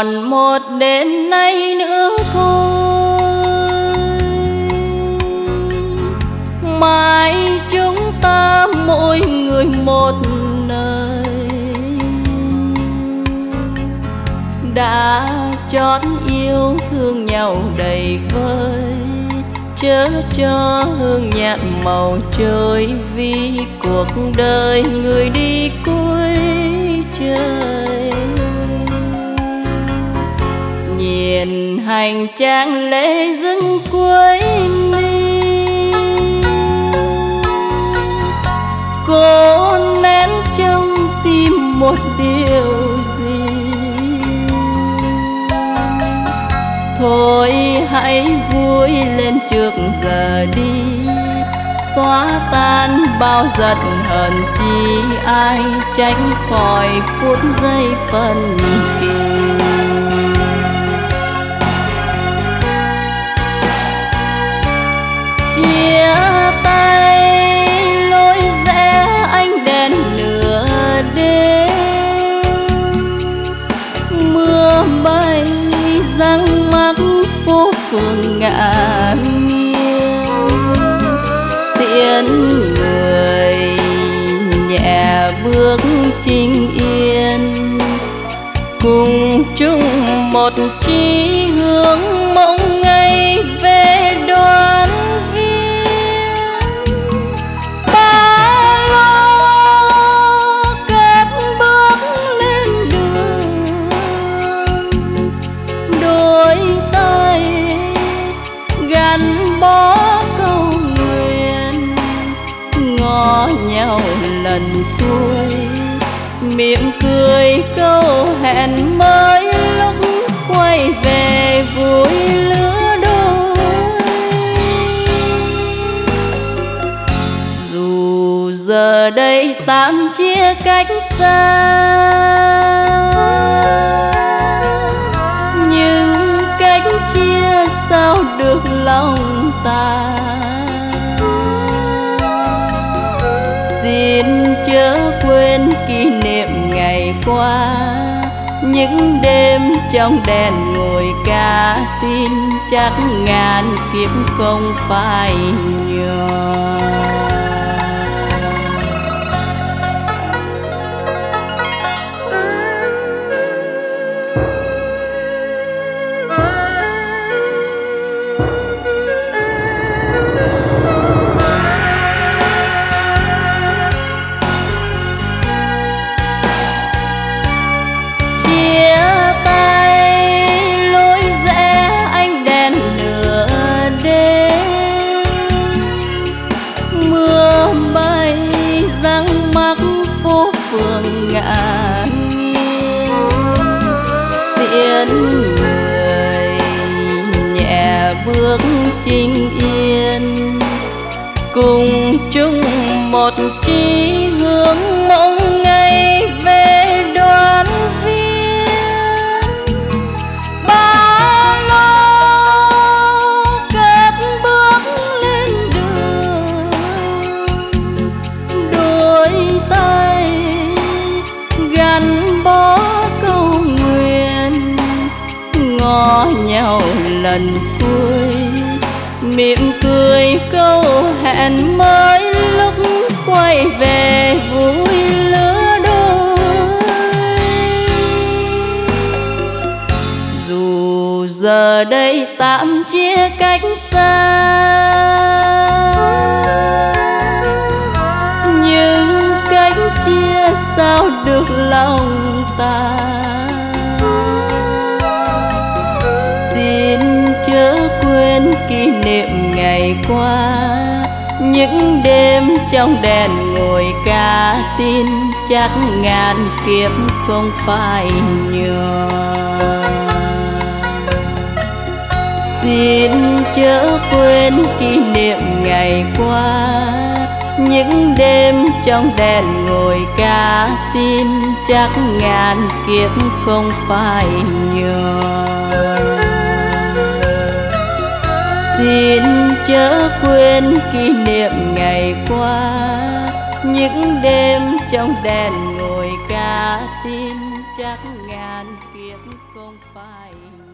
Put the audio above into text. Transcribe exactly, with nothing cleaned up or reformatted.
Còn một đêm nay nữa thôi, mai chúng ta mỗi người một nơi. Đã chót yêu thương nhau đầy vơi, chớ cho hương nhạt màu trôi, vì cuộc đời người đi cuối trời. Nhìn hành trang lễ dâng cuối ly, cô nén trong tim một điều gì. Thôi hãy vui lên trước giờ đi, xóa tan bao giận hờn chi, ai tránh khỏi phút giây phân kỳ. Chia tay lối rẽ ánh đèn nửa đêm, mưa bay răng mắc phố phường ngả nghiêng. Tiễn người nhẹ bước chinh yên, cùng chung một chí hướng mong ngày về đoàn viên. Ba lô cất bước lên đường, đôi tay gắn bó câu nguyện, ngó nhau lần cuối, mỉm cười câu hẹn mới lúc quay về vui lứa đôi. Dù giờ đây tạm chia cách xa, nhưng cách chia sao được lòng ta. Xin chớ quên kỷ niệm ngày qua, những đêm trong đèn ngồi ca tin, chắc ngàn kiếp không phải nhỏ. Ngả nghiêng, tiễn người nhẹ bước chinh yên, cùng chung một chí hướng mong ngày về đoàn viên. Ba lô cất bước lên đường, đôi tay gắn bó câu nguyện, ngó nhau lần cuối, mỉm cười câu hẹn mới lúc quay về vui lứa đôi. Dù giờ đây tạm chia cách xa, nhưng cách chia sao được lòng ta. Xin chớ quên kỷ niệm ngày qua, những đêm trong đèn ngồi ca tin, chắc ngàn kiếp không phải nhỏ. Xin chớ quên kỷ niệm ngày qua, những đêm trong đèn ngồi ca tin, chắc ngàn kiếp không phải nhỏ. Xin chớ quên kỷ niệm ngày qua, những đêm trong đèn ngồi ca tin. chắc ngàn kiếp không phải